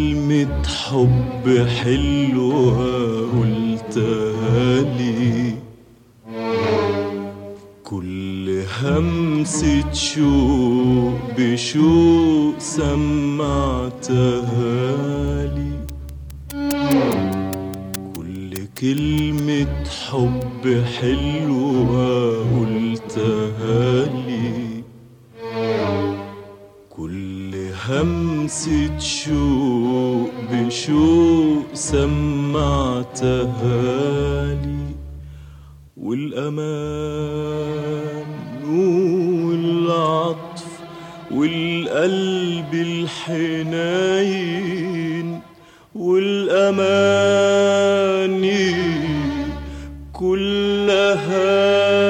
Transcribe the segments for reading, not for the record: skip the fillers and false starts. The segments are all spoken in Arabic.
كلمة حب حلوة قلتها لي، كل همسة شوق بشوق سمعتها لي، كل كلمة حب حلوة قلتها لي، كل همسة شوق بشوق سمعتها لي، والأمان والعطف والقلب الحنين والأماني كلها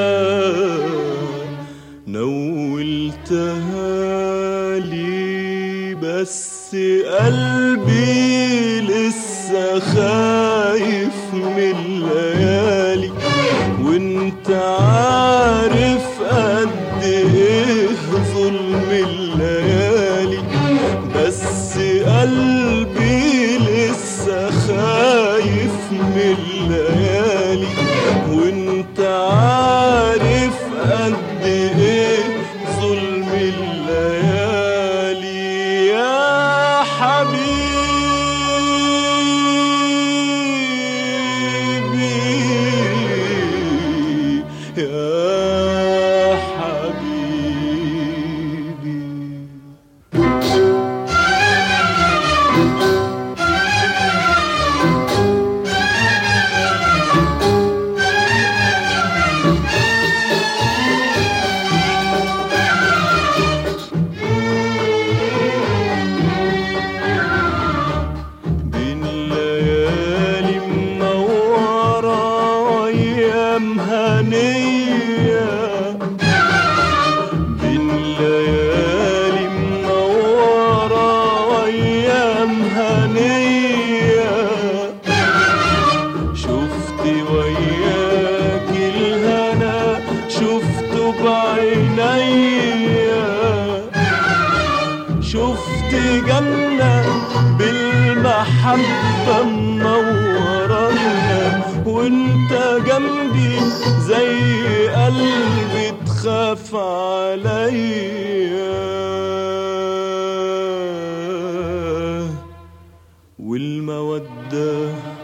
نولتها لي، بس قلبي لسه خايف من الليالي، وانت عارف قد ايه ظلم الليالي، بس قلبي لسه خايف من الليالي، وانت عارف قد ايه ظلم الليالي يا حبيبي يا حبيبي. بين ليالي منورة وأيام هنية، بين ليالي منورة وأيام هنية، شفت وياك الهنا شفته بعينيا، شفت جنة بالمحبة منورنا، وانت جنبي زي قلبي تخاف عليا، والمودة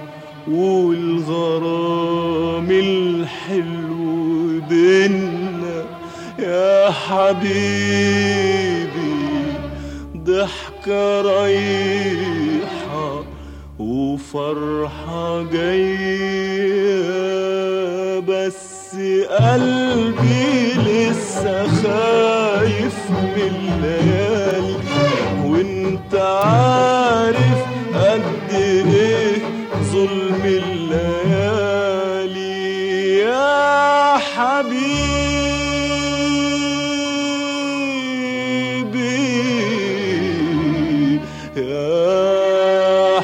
والغرام الحلو بينا يا حبيبي، ضحكة رايحة وفرحة جاية، بس قلبي لسه خايف من الليالي، وانت عارف قد ايه ظلم الليالي يا حبيبي يا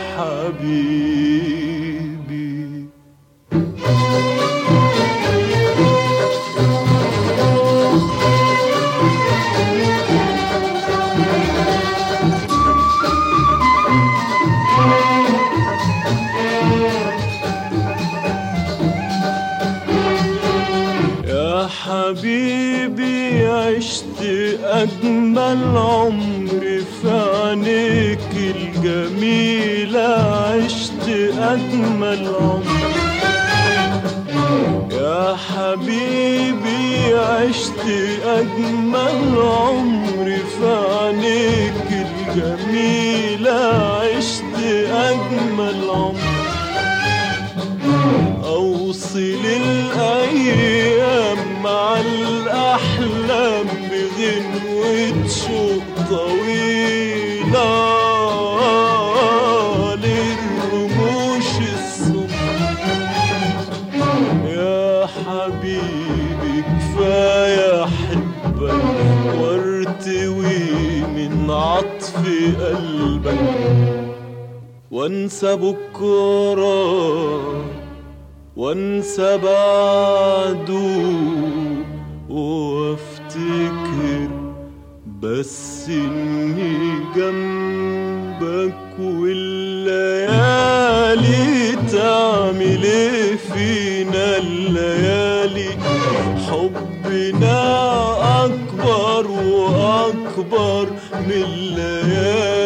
حبيبي. يا حبيبي عشت أجمل عمر في عينيك الجميلة، عشت أجمل عمر يا حبيبي، عشت أجمل عمر في عينيك الجميلة، عشت أجمل عمر، أوصل الأيام مع الأحلام بغنوة شوق طويلة للرموش السمر، يا حبيبي كفاية أحبك وارتوي من عطف قلبك، وانسى بكرة وانسى بعده، وافتكر بس اني جنبك والليالي تعمل ايه فينا الليالي، حبنا أكبر وأكبر من الليالي.